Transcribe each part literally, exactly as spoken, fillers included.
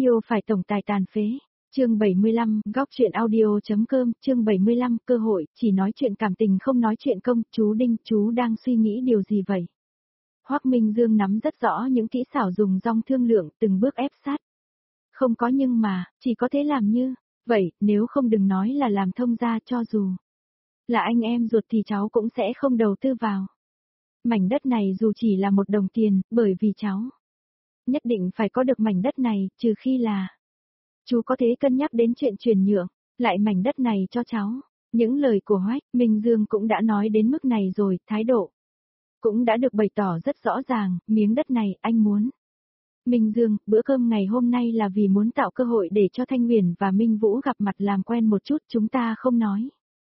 Yêu phải tổng tài tàn phế. Chương bảy mươi lăm, góc truyện audio.com, chương bảy mươi lăm, cơ hội, chỉ nói chuyện cảm tình không nói chuyện công, chú Đinh, chú đang suy nghĩ điều gì vậy? Hoắc Minh Dương nắm rất rõ những kỹ xảo dùng dong thương lượng, từng bước ép sát. Không có nhưng mà, chỉ có thế làm như, vậy, nếu không đừng nói là làm thông gia cho dù là anh em ruột thì cháu cũng sẽ không đầu tư vào. Mảnh đất này dù chỉ là một đồng tiền, bởi vì cháu nhất định phải có được mảnh đất này, trừ khi là chú có thể cân nhắc đến chuyện chuyển nhượng lại mảnh đất này cho cháu. Những lời của Hoắc Minh Dương cũng đã nói đến mức này rồi, thái độ cũng đã được bày tỏ rất rõ ràng, miếng đất này anh muốn. Minh Dương, bữa cơm ngày hôm nay là vì muốn tạo cơ hội để cho Thanh Huyền và Minh Vũ gặp mặt làm quen một chút, chúng ta không nói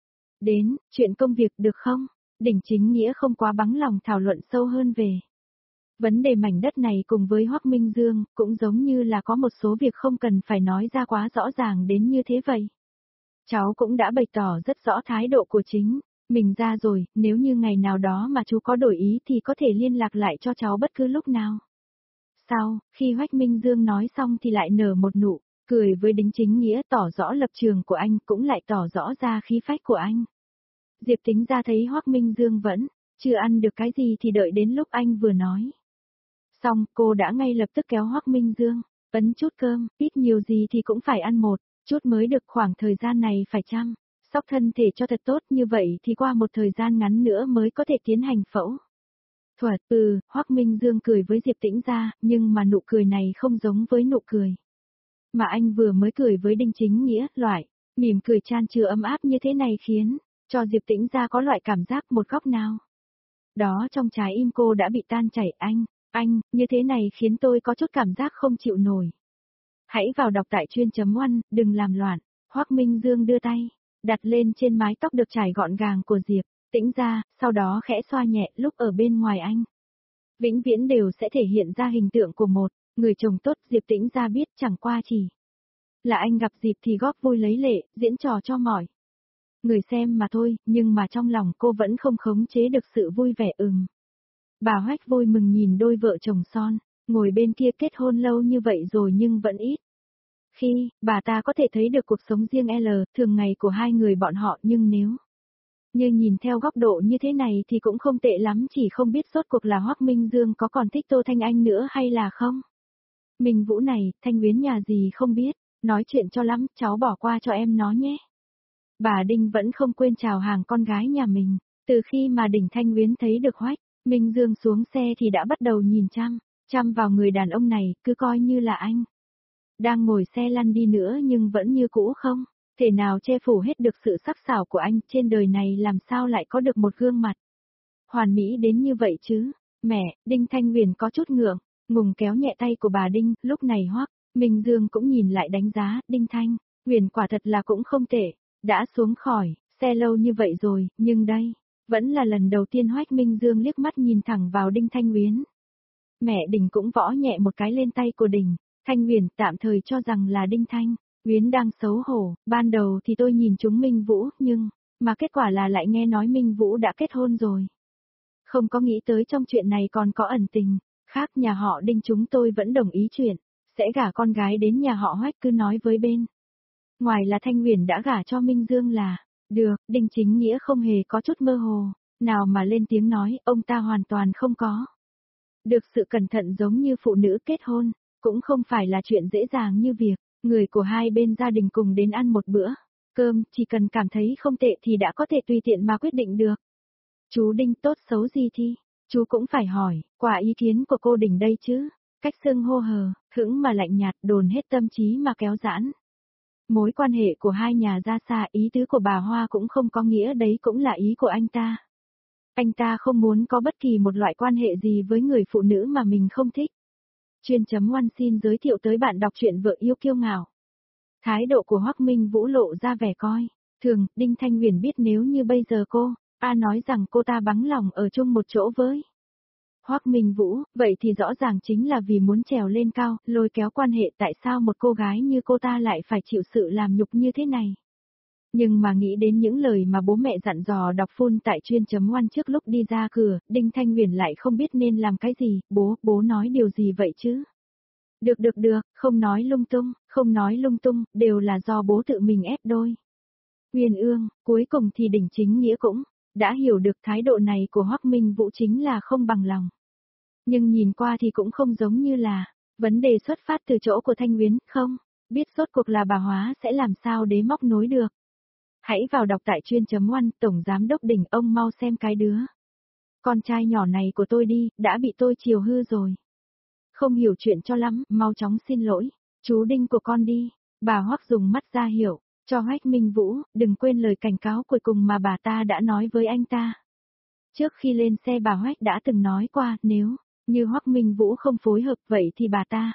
đến chuyện công việc được không? Đỉnh Chính Nghĩa không quá bắn lòng thảo luận sâu hơn về vấn đề mảnh đất này cùng với Hoắc Minh Dương, cũng giống như là có một số việc không cần phải nói ra quá rõ ràng đến như thế vậy. Cháu cũng đã bày tỏ rất rõ thái độ của chính mình ra rồi, nếu như ngày nào đó mà chú có đổi ý thì có thể liên lạc lại cho cháu bất cứ lúc nào. Sau, khi Hoắc Minh Dương nói xong thì lại nở một nụ cười với Đính Chính Nghĩa, tỏ rõ lập trường của anh, cũng lại tỏ rõ ra khí phách của anh. Diệp Tính ra thấy Hoắc Minh Dương vẫn chưa ăn được cái gì thì đợi đến lúc anh vừa nói xong, cô đã ngay lập tức kéo Hoắc Minh Dương, ấn chút cơm, ít nhiều gì thì cũng phải ăn một chút mới được, khoảng thời gian này phải chăm sóc thân thể cho thật tốt, như vậy thì qua một thời gian ngắn nữa mới có thể tiến hành phẫu thuật. Ừ, Hoắc Minh Dương cười với Diệp Tĩnh ra, nhưng mà nụ cười này không giống với nụ cười mà anh vừa mới cười với Đinh Chính Nghĩa, loại mỉm cười chan chứa ấm áp như thế này khiến cho Diệp Tĩnh ra có loại cảm giác một góc nào đó trong trái im cô đã bị tan chảy. Anh, anh, như thế này khiến tôi có chút cảm giác không chịu nổi. Hãy vào đọc tại chuyên chấm oăn, đừng làm loạn. Hoắc Minh Dương đưa tay đặt lên trên mái tóc được trải gọn gàng của Diệp Tĩnh ra, sau đó khẽ xoa nhẹ. Lúc ở bên ngoài anh vĩnh viễn đều sẽ thể hiện ra hình tượng của một người chồng tốt. Diệp Tĩnh ra biết chẳng qua chỉ là anh gặp dịp thì góp vui lấy lệ, diễn trò cho mọi người xem mà thôi, nhưng mà trong lòng cô vẫn không khống chế được sự vui vẻ. Ừm. Bà Hoắc vui mừng nhìn đôi vợ chồng son, ngồi bên kia kết hôn lâu như vậy rồi nhưng vẫn ít khi bà ta có thể thấy được cuộc sống riêng L, thường ngày của hai người bọn họ, nhưng nếu như nhìn theo góc độ như thế này thì cũng không tệ lắm, chỉ không biết rốt cuộc là Hoắc Minh Dương có còn thích Tô Thanh Anh nữa hay là không. Minh Vũ này, Thanh Uyển nhà gì không biết, nói chuyện cho lắm, cháu bỏ qua cho em nó nhé. Bà Đinh vẫn không quên chào hàng con gái nhà mình, từ khi mà Đỉnh Thanh Uyển thấy được Hoắc Minh Dương xuống xe thì đã bắt đầu nhìn chăm chăm vào người đàn ông này, cứ coi như là anh đang ngồi xe lăn đi nữa nhưng vẫn như cũ không thể nào che phủ hết được sự sắc sảo của anh. Trên đời này làm sao lại có được một gương mặt hoàn mỹ đến như vậy chứ. Mẹ, Đinh Thanh Huyền có chút ngượng ngùng kéo nhẹ tay của bà Đinh. Lúc này Hoắc Minh Dương cũng nhìn lại đánh giá, Đinh Thanh Huyền quả thật là cũng không tệ, đã xuống khỏi xe lâu như vậy rồi, nhưng đây vẫn là lần đầu tiên Hoắc Minh Dương liếc mắt nhìn thẳng vào Đinh Thanh Huyền. Mẹ Đình cũng võ nhẹ một cái lên tay của Đinh Thanh Huyền, tạm thời cho rằng là Đinh Thanh Huyền đang xấu hổ. Ban đầu thì tôi nhìn chúng Minh Vũ, nhưng mà kết quả là lại nghe nói Minh Vũ đã kết hôn rồi. Không có nghĩ tới trong chuyện này còn có ẩn tình khác. Nhà họ Đinh chúng tôi vẫn đồng ý chuyện sẽ gả con gái đến nhà họ Hoắc, cứ nói với bên ngoài là Thanh Huyền đã gả cho Minh Dương là được. Đinh Chính Nghĩa không hề có chút mơ hồ nào mà lên tiếng nói, ông ta hoàn toàn không có được sự cẩn thận giống như phụ nữ kết hôn, cũng không phải là chuyện dễ dàng như việc người của hai bên gia đình cùng đến ăn một bữa cơm, chỉ cần cảm thấy không tệ thì đã có thể tùy tiện mà quyết định được. Chú Đinh tốt xấu gì thì chú cũng phải hỏi qua ý kiến của cô Đình đây chứ. Cách xưng hô hờ hững mà lạnh nhạt, đồn hết tâm trí mà kéo giãn mối quan hệ của hai nhà ra xa. Ý tứ của bà Hoa cũng không có nghĩa đấy cũng là ý của anh ta. Anh ta không muốn có bất kỳ một loại quan hệ gì với người phụ nữ mà mình không thích. Chuyên chấm oăn xin giới thiệu tới bạn đọc truyện Vợ Yêu Kiêu Ngạo. Thái độ của Hoắc Minh Vũ lộ ra vẻ coi thường. Đinh Thanh Huyền biết nếu như bây giờ cô A nói rằng cô ta bắn lòng ở chung một chỗ với Hoắc Minh Vũ, vậy thì rõ ràng chính là vì muốn trèo lên cao, lôi kéo quan hệ. Tại sao một cô gái như cô ta lại phải chịu sự làm nhục như thế này? Nhưng mà nghĩ đến những lời mà bố mẹ dặn dò đọc phun tại chuyên chấm oăn trước lúc đi ra cửa, Đinh Thanh Huyền lại không biết nên làm cái gì. Bố, bố nói điều gì vậy chứ? Được được được, không nói lung tung, không nói lung tung, đều là do bố tự mình ép đôi. Uyên ương, cuối cùng thì Đỉnh Chính Nghĩa cũng đã hiểu được thái độ này của Hoắc Minh Vũ chính là không bằng lòng. Nhưng nhìn qua thì cũng không giống như là vấn đề xuất phát từ chỗ của Thanh Uyển, không, biết rốt cuộc là bà Hóa sẽ làm sao để móc nối được. Hãy vào đọc tại chuyên chấm oăn, Tổng Giám Đốc Đỉnh, ông mau xem cái đứa con trai nhỏ này của tôi đi, đã bị tôi chiều hư rồi. Không hiểu chuyện cho lắm, mau chóng xin lỗi, chú Đinh của con đi. Bà Hoắc dùng mắt ra hiệu cho Hoắc Minh Vũ, đừng quên lời cảnh cáo cuối cùng mà bà ta đã nói với anh ta. Trước khi lên xe bà Hoắc đã từng nói qua, nếu như Hoắc Minh Vũ không phối hợp vậy thì bà ta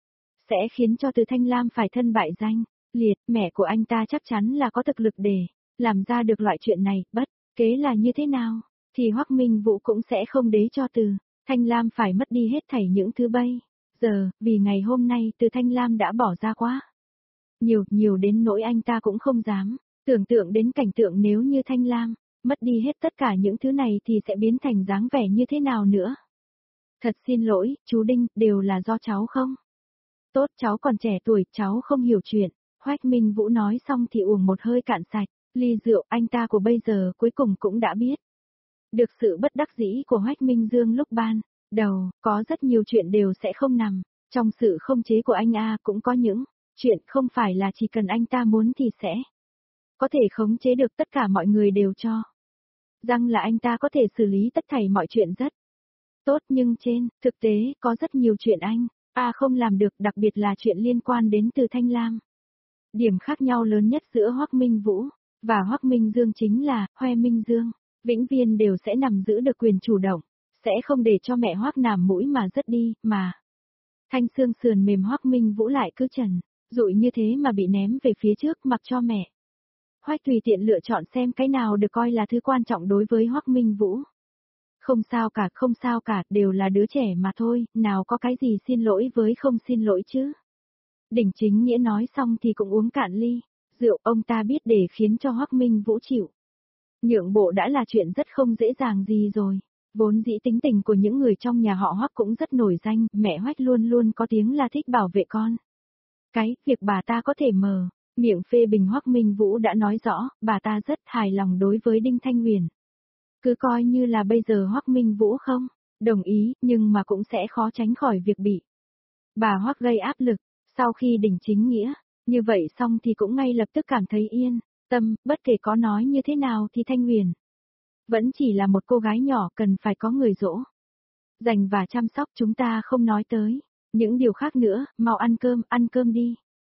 sẽ khiến cho Từ Thanh Lam phải thân bại danh liệt. Mẹ của anh ta chắc chắn là có thực lực để làm ra được loại chuyện này, bất kể là như thế nào, thì Hoắc Minh Vũ cũng sẽ không để cho Từ Thanh Lam phải mất đi hết thảy những thứ bây giờ, vì ngày hôm nay Từ Thanh Lam đã bỏ ra quá nhiều, nhiều đến nỗi anh ta cũng không dám tưởng tượng đến cảnh tượng nếu như Thanh Lam mất đi hết tất cả những thứ này thì sẽ biến thành dáng vẻ như thế nào nữa. Thật xin lỗi, chú Đinh, đều là do cháu không? Tốt, cháu còn trẻ tuổi, cháu không hiểu chuyện. Hoắc Minh Vũ nói xong thì uống một hơi cạn sạch ly rượu, anh ta của bây giờ cuối cùng cũng đã biết được sự bất đắc dĩ của Hoắc Minh Dương lúc ban đầu, có rất nhiều chuyện đều sẽ không nằm trong sự không chế của anh a, cũng có những chuyện không phải là chỉ cần anh ta muốn thì sẽ có thể khống chế được, tất cả mọi người đều cho rằng là anh ta có thể xử lý tất thảy mọi chuyện rất tốt, nhưng trên thực tế có rất nhiều chuyện anh a không làm được, đặc biệt là chuyện liên quan đến Từ Thanh Lam. Điểm khác nhau lớn nhất giữa Hoắc Minh Vũ và Hoắc Minh Dương chính là Hoè Minh Dương vĩnh viễn đều sẽ nằm giữ được quyền chủ động, sẽ không để cho mẹ Hoắc nằm mũi mà rớt đi, mà thanh xương sườn mềm Hoắc Minh Vũ lại cứ trần dụi như thế mà bị ném về phía trước, mặc cho mẹ Hoắc tùy tiện lựa chọn xem cái nào được coi là thứ quan trọng đối với Hoắc Minh Vũ. Không sao cả, không sao cả, đều là đứa trẻ mà thôi, nào có cái gì xin lỗi với không xin lỗi chứ. Đỉnh Chính Nghĩa nói xong thì cũng uống cạn ly rượu, ông ta biết để khiến cho Hoắc Minh Vũ chịu nhượng bộ đã là chuyện rất không dễ dàng gì rồi. Vốn dĩ tính tình của những người trong nhà họ Hoắc cũng rất nổi danh, mẹ Hoắc luôn luôn có tiếng là thích bảo vệ con. Cái việc bà ta có thể mở miệng phê bình Hoắc Minh Vũ đã nói rõ, bà ta rất hài lòng đối với Đinh Thanh Huyền. Cứ coi như là bây giờ Hoắc Minh Vũ không đồng ý, nhưng mà cũng sẽ khó tránh khỏi việc bị bà Hoắc gây áp lực. Sau khi Đỉnh Chính Nghĩa như vậy xong thì cũng ngay lập tức cảm thấy yên tâm, bất kể có nói như thế nào thì Thanh Huyền vẫn chỉ là một cô gái nhỏ cần phải có người dỗ dành và chăm sóc. Chúng ta không nói tới những điều khác nữa, mau ăn cơm, ăn cơm đi.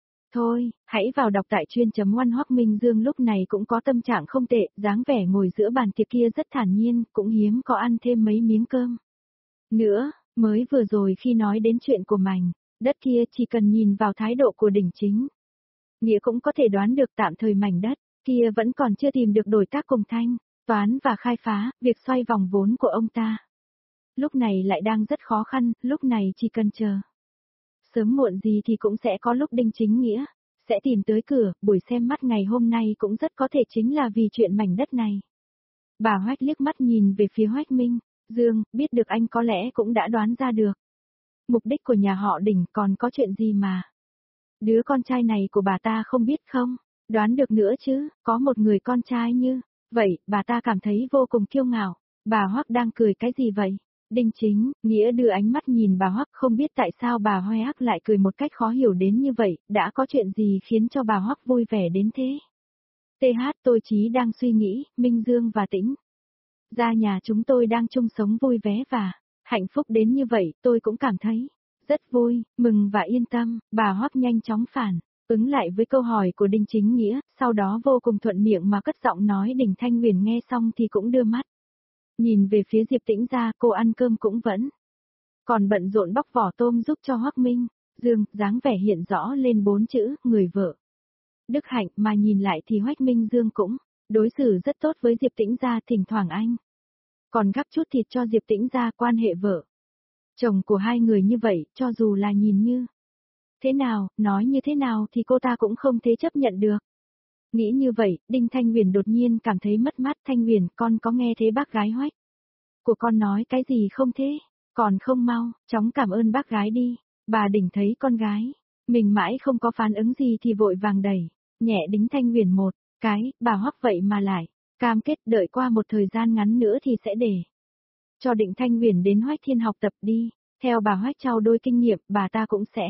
Thôi, hãy vào đọc tại chuyên chấm oăn. Hoắc Minh Dương lúc này cũng có tâm trạng không tệ, dáng vẻ ngồi giữa bàn tiệc kia rất thản nhiên, cũng hiếm có ăn thêm mấy miếng cơm nữa. Mới vừa rồi khi nói đến chuyện của mảnh đất kia, chỉ cần nhìn vào thái độ của Đỉnh Chính Nghĩa cũng có thể đoán được tạm thời mảnh đất kia vẫn còn chưa tìm được đối tác cùng thanh toán và khai phá, việc xoay vòng vốn của ông ta lúc này lại đang rất khó khăn, lúc này chỉ cần chờ sớm muộn gì thì cũng sẽ có lúc Đinh Chính Nghĩa sẽ tìm tới cửa. Buổi xem mắt ngày hôm nay cũng rất có thể chính là vì chuyện mảnh đất này. Bà Hoắc liếc mắt nhìn về phía Hoắc Minh Dương, biết được anh có lẽ cũng đã đoán ra được mục đích của nhà họ Đỉnh, còn có chuyện gì mà đứa con trai này của bà ta không biết không? Đoán được nữa chứ, có một người con trai như vậy, bà ta cảm thấy vô cùng kiêu ngạo. Bà Hoắc đang cười cái gì vậy? Đinh Chính Nghĩa đưa ánh mắt nhìn bà Hoắc, không biết tại sao bà Hoắc lại cười một cách khó hiểu đến như vậy, đã có chuyện gì khiến cho bà Hoắc vui vẻ đến thế? tê hát tôi chỉ đang suy nghĩ, Minh Dương và Tĩnh gia nhà chúng tôi đang chung sống vui vẻ và hạnh phúc đến như vậy, tôi cũng cảm thấy rất vui, mừng và yên tâm. Bà Hoắc nhanh chóng phản ứng lại với câu hỏi của Đinh Chính Nghĩa, sau đó vô cùng thuận miệng mà cất giọng nói. Đỉnh Thanh Huyền nghe xong thì cũng đưa mắt nhìn về phía Diệp Tĩnh gia, cô ăn cơm cũng vẫn còn bận rộn bóc vỏ tôm giúp cho Hoắc Minh Dương, dáng vẻ hiện rõ lên bốn chữ người vợ đức hạnh, mà nhìn lại thì Hoắc Minh Dương cũng đối xử rất tốt với Diệp Tĩnh gia, thỉnh thoảng anh còn gắp chút thịt cho Diệp Tĩnh gia. Quan hệ vợ chồng của hai người như vậy, cho dù là nhìn như thế nào, nói như thế nào thì cô ta cũng không thể chấp nhận được. Nghĩ như vậy, Đinh Thanh Huyền đột nhiên cảm thấy mất mát. Thanh Huyền, con có nghe thấy bác gái Hoắc của con nói cái gì không thế? Còn không mau, chóng cảm ơn bác gái đi. Bà Đình thấy con gái, mình mãi không có phản ứng gì thì vội vàng đẩy, nhẹ đính Thanh Huyền một cái, bà Hoắc vậy mà lại, cam kết đợi qua một thời gian ngắn nữa thì sẽ để cho Định Thanh Huyền đến Hoách Thiên học tập đi, theo bà Hoách trao đôi kinh nghiệm, bà ta cũng sẽ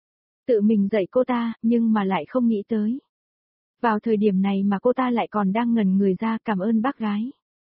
tự mình dạy cô ta, nhưng mà lại không nghĩ tới. Vào thời điểm này mà cô ta lại còn đang ngẩn người ra cảm ơn bác gái.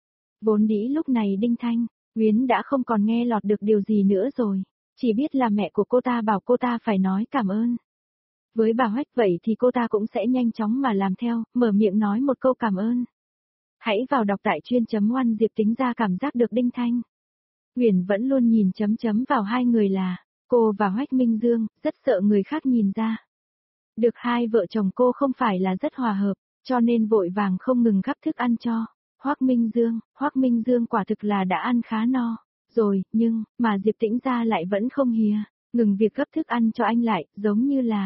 Vốn dĩ lúc này Đinh Thanh Huyền đã không còn nghe lọt được điều gì nữa rồi, chỉ biết là mẹ của cô ta bảo cô ta phải nói cảm ơn. Với bà Hoách vậy thì cô ta cũng sẽ nhanh chóng mà làm theo, mở miệng nói một câu cảm ơn. Hãy vào đọc tại chuyên chấm oan Diệp tính ra cảm giác được Đinh Thanh Huyền vẫn luôn nhìn chấm chấm vào hai người là cô và Hoách Minh Dương, rất sợ người khác nhìn ra. Được hai vợ chồng cô không phải là rất hòa hợp, cho nên vội vàng không ngừng gắp thức ăn cho Hoắc Minh Dương. Hoắc Minh Dương quả thực là đã ăn khá no rồi, nhưng mà Diệp Tĩnh Gia lại vẫn không hìa ngừng việc gắp thức ăn cho anh lại, giống như là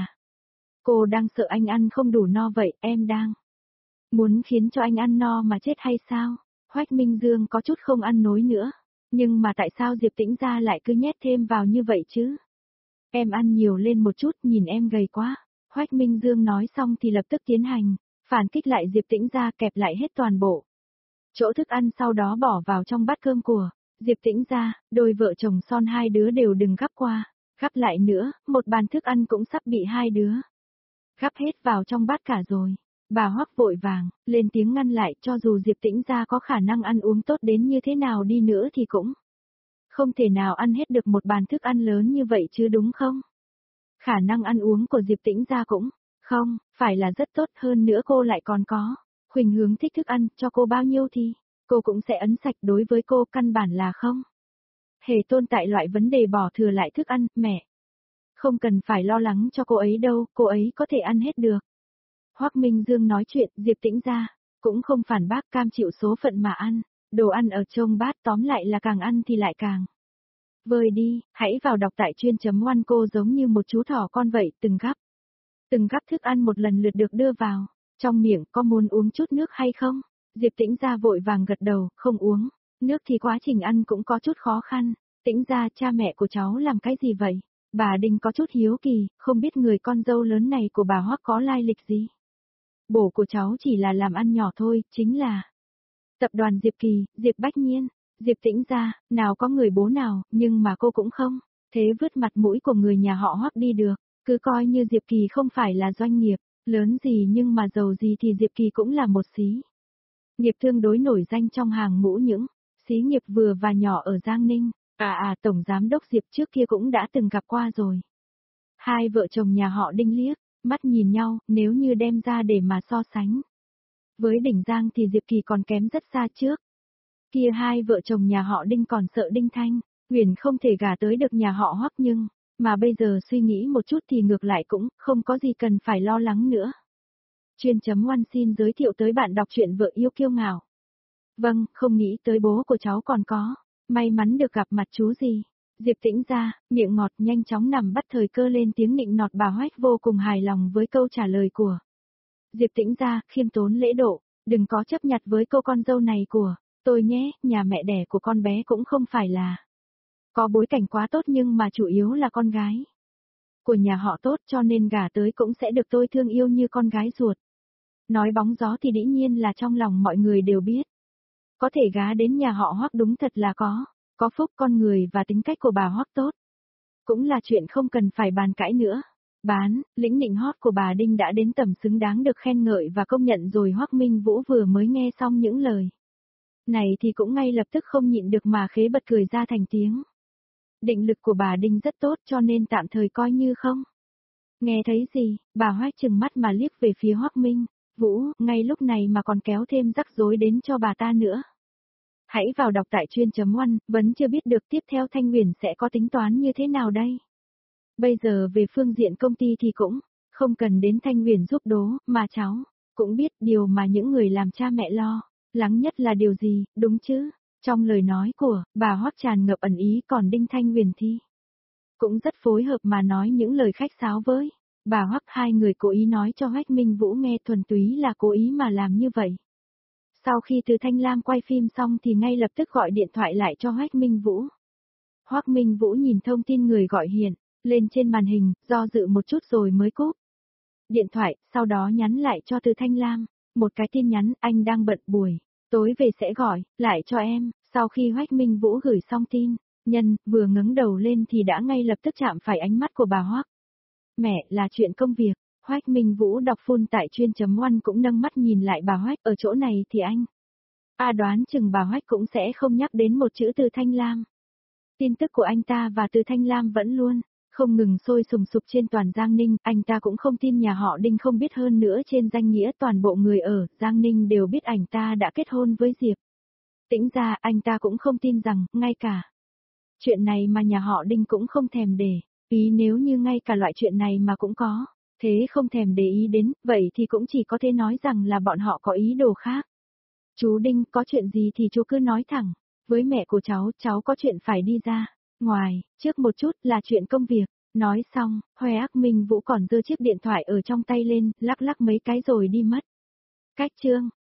cô đang sợ anh ăn không đủ no vậy, em đang muốn khiến cho anh ăn no mà chết hay sao? Hoách Minh Dương có chút không ăn nổi nữa, nhưng mà tại sao Diệp Tĩnh Gia lại cứ nhét thêm vào như vậy chứ? Em ăn nhiều lên một chút, nhìn em gầy quá. Hoách Minh Dương nói xong thì lập tức tiến hành phản kích lại Diệp Tĩnh Gia, kẹp lại hết toàn bộ chỗ thức ăn, sau đó bỏ vào trong bát cơm của Diệp Tĩnh Gia. Đôi vợ chồng son hai đứa đều đừng gắp qua, gắp lại nữa, một bàn thức ăn cũng sắp bị hai đứa gắp hết vào trong bát cả rồi. Bà Hoắc vội vàng lên tiếng ngăn lại, cho dù Diệp Tĩnh Gia có khả năng ăn uống tốt đến như thế nào đi nữa thì cũng không thể nào ăn hết được một bàn thức ăn lớn như vậy chứ, đúng không? Khả năng ăn uống của Diệp Tĩnh Gia cũng không phải là rất tốt, hơn nữa cô lại còn có khuynh hướng thích thức ăn, cho cô bao nhiêu thì cô cũng sẽ ấn sạch, đối với cô căn bản là không hề tồn tại loại vấn đề bỏ thừa lại thức ăn. Mẹ không cần phải lo lắng cho cô ấy đâu, cô ấy có thể ăn hết được. Hoắc Minh Dương nói chuyện, Diệp Tĩnh Gia cũng không phản bác, cam chịu số phận mà ăn. Đồ ăn ở trong bát, tóm lại là càng ăn thì lại càng vơi đi. Hãy vào đọc tại chuyên chấm oan. Cô giống như một chú thỏ con vậy, từng gắp từng gắp thức ăn một lần lượt được đưa vào trong miệng. Có muốn uống chút nước hay không? Diệp Tĩnh Gia vội vàng gật đầu, không uống nước thì quá trình ăn cũng có chút khó khăn. Tĩnh Gia, cha mẹ của cháu làm cái gì vậy? Bà Đình có chút hiếu kỳ, không biết người con dâu lớn này của bà Hoắc có lai lịch gì. Bổ của cháu chỉ là làm ăn nhỏ thôi, chính là tập đoàn Diệp Kỳ, Diệp Bách Nhiên. Diệp Tĩnh Gia, nào có người bố nào, nhưng mà cô cũng không thế vứt mặt mũi của người nhà họ Hoắc đi được. Cứ coi như Diệp Kỳ không phải là doanh nghiệp lớn gì, nhưng mà giàu gì thì Diệp Kỳ cũng là một xí nghiệp tương đối nổi danh trong hàng ngũ những xí nghiệp vừa và nhỏ ở Giang Ninh. À à, Tổng Giám đốc Diệp trước kia cũng đã từng gặp qua rồi. Hai vợ chồng nhà họ Đinh liếc mắt nhìn nhau, nếu như đem ra để mà so sánh với Đỉnh Giang thì Diệp Kỳ còn kém rất xa trước. Kia hai vợ chồng nhà họ Đinh còn sợ Đinh Thanh Huyền không thể gả tới được nhà họ Hoắc, nhưng mà bây giờ suy nghĩ một chút thì ngược lại cũng không có gì cần phải lo lắng nữa. Chuyên chấm oan xin giới thiệu tới bạn đọc truyện Vợ Yêu Kiêu Ngạo. Vâng, không nghĩ tới bố của cháu còn có may mắn được gặp mặt chú gì. Diệp Tĩnh Gia, miệng ngọt, nhanh chóng nằm bắt thời cơ lên tiếng nịnh nọt. Bà Hoách vô cùng hài lòng với câu trả lời của Diệp Tĩnh Gia, khiêm tốn lễ độ, đừng có chấp nhặt với cô con dâu này của tôi nhé. Nhà mẹ đẻ của con bé cũng không phải là có bối cảnh quá tốt, nhưng mà chủ yếu là con gái của nhà họ tốt, cho nên gả tới cũng sẽ được tôi thương yêu như con gái ruột. Nói bóng gió thì dĩ nhiên là trong lòng mọi người đều biết, có thể gá đến nhà họ Hoắc đúng thật là có có phúc. Con người và tính cách của bà Hoắc tốt cũng là chuyện không cần phải bàn cãi nữa. Bán lĩnh nịnh hót của bà Đinh đã đến tầm xứng đáng được khen ngợi và công nhận rồi. Hoắc Minh Vũ vừa mới nghe xong những lời này thì cũng ngay lập tức không nhịn được mà khế bật cười ra thành tiếng. Định lực của bà Đinh rất tốt, cho nên tạm thời coi như không nghe thấy gì. Bà Hoách chừng mắt mà liếc về phía Hoắc Minh Vũ, ngay lúc này mà còn kéo thêm rắc rối đến cho bà ta nữa. Hãy vào đọc tại chuyên chấm oan. Vẫn chưa biết được tiếp theo Thanh Huyền sẽ có tính toán như thế nào đây. Bây giờ về phương diện công ty thì cũng không cần đến Thanh Huyền giúp đố, mà cháu cũng biết điều mà những người làm cha mẹ lo lắng nhất là điều gì, đúng chứ? Trong lời nói của bà Hoắc tràn ngập ẩn ý, còn Đinh Thanh Huyền thì cũng rất phối hợp mà nói những lời khách sáo với bà Hoắc. Hai người cố ý nói cho Hoách Minh Vũ nghe, thuần túy là cố ý mà làm như vậy. Sau khi Từ Thanh Lam quay phim xong thì ngay lập tức gọi điện thoại lại cho Hoách Minh Vũ. Hoắc Minh Vũ nhìn thông tin người gọi hiện lên trên màn hình, do dự một chút rồi mới cúp điện thoại, sau đó nhắn lại cho Từ Thanh Lam, một cái tin nhắn, anh đang bận buổi tối về sẽ gọi lại cho em. Sau khi Hoắc Minh Vũ gửi xong tin, nhân vừa ngẩng đầu lên thì đã ngay lập tức chạm phải ánh mắt của bà Hoắc. Mẹ, là chuyện công việc. Hoắc Minh Vũ đọc full tại chuyên chấm one cũng nâng mắt nhìn lại bà Hoắc, ở chỗ này thì anh. A đoán chừng bà Hoắc cũng sẽ không nhắc đến một chữ Từ Thanh Lam. Tin tức của anh ta và Từ Thanh Lam vẫn luôn không ngừng sôi sùng sục trên toàn Giang Ninh, anh ta cũng không tin nhà họ Đinh không biết, hơn nữa trên danh nghĩa toàn bộ người ở Giang Ninh đều biết anh ta đã kết hôn với Diệp Tĩnh ra, anh ta cũng không tin rằng, ngay cả chuyện này mà nhà họ Đinh cũng không thèm để ý, nếu như ngay cả loại chuyện này mà cũng có, thế không thèm để ý đến, vậy thì cũng chỉ có thể nói rằng là bọn họ có ý đồ khác. Chú Đinh, có chuyện gì thì chú cứ nói thẳng, với mẹ của cháu, cháu có chuyện phải đi ra ngoài, trước một chút là chuyện công việc. Nói xong, Hoắc Minh Vũ còn giơ chiếc điện thoại ở trong tay lên, lắc lắc mấy cái rồi đi mất. Cách chương